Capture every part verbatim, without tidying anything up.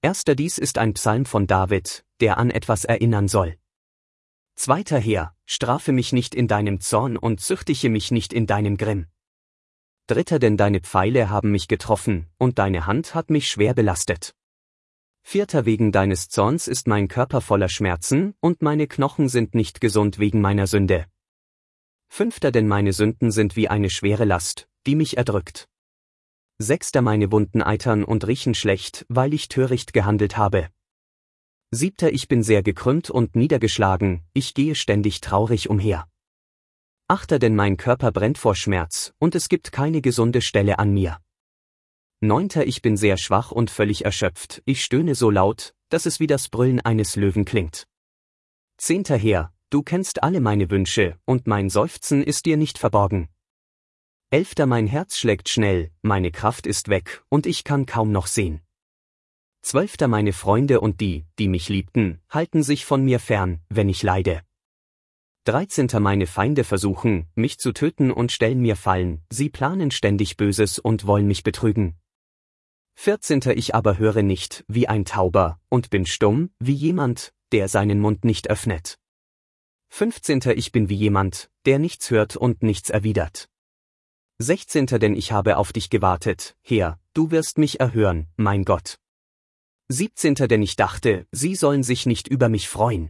Erster Dies ist ein Psalm von David, der an etwas erinnern soll. Zweiter Herr, strafe mich nicht in deinem Zorn und züchtige mich nicht in deinem Grimm. Dritter, denn deine Pfeile haben mich getroffen, und deine Hand hat mich schwer belastet. Vierter, wegen deines Zorns ist mein Körper voller Schmerzen, und meine Knochen sind nicht gesund wegen meiner Sünde. Fünfter, denn meine Sünden sind wie eine schwere Last, die mich erdrückt. Sechster, meine Wunden eitern und riechen schlecht, weil ich töricht gehandelt habe. Siebter, ich bin sehr gekrümmt und niedergeschlagen, ich gehe ständig traurig umher. Achter, denn mein Körper brennt vor Schmerz, und es gibt keine gesunde Stelle an mir. Neunter, ich bin sehr schwach und völlig erschöpft, ich stöhne so laut, dass es wie das Brüllen eines Löwen klingt. Zehnter Herr, du kennst alle meine Wünsche, und mein Seufzen ist dir nicht verborgen. Elfter, mein Herz schlägt schnell, meine Kraft ist weg, und ich kann kaum noch sehen. Zwölfter, meine Freunde und die, die mich liebten, halten sich von mir fern, wenn ich leide. Dreizehnter, meine Feinde versuchen, mich zu töten und stellen mir Fallen, sie planen ständig Böses und wollen mich betrügen. Vierzehnter, ich aber höre nicht, wie ein Tauber, und bin stumm, wie jemand, der seinen Mund nicht öffnet. Fünfzehnter, ich bin wie jemand, der nichts hört und nichts erwidert. Sechzehnter, denn ich habe auf dich gewartet, Herr, du wirst mich erhören, mein Gott. Siebzehnter, denn ich dachte, sie sollen sich nicht über mich freuen.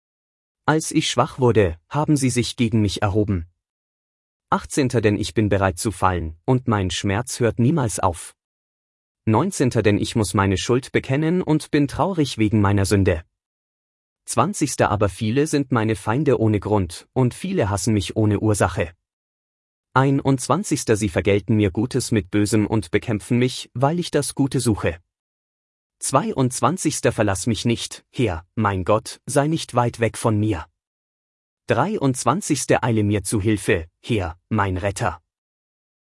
Als ich schwach wurde, haben sie sich gegen mich erhoben. Achtzehnter, denn ich bin bereit zu fallen, und mein Schmerz hört niemals auf. Neunzehnter, denn ich muss meine Schuld bekennen und bin traurig wegen meiner Sünde. Zwanzigster, aber viele sind meine Feinde ohne Grund, und viele hassen mich ohne Ursache. Einundzwanzigster, sie vergelten mir Gutes mit Bösem und bekämpfen mich, weil ich das Gute suche. Zweiundzwanzigster, verlass mich nicht, Herr, mein Gott, sei nicht weit weg von mir. Dreiundzwanzigster, eile mir zu Hilfe, Herr, mein Retter.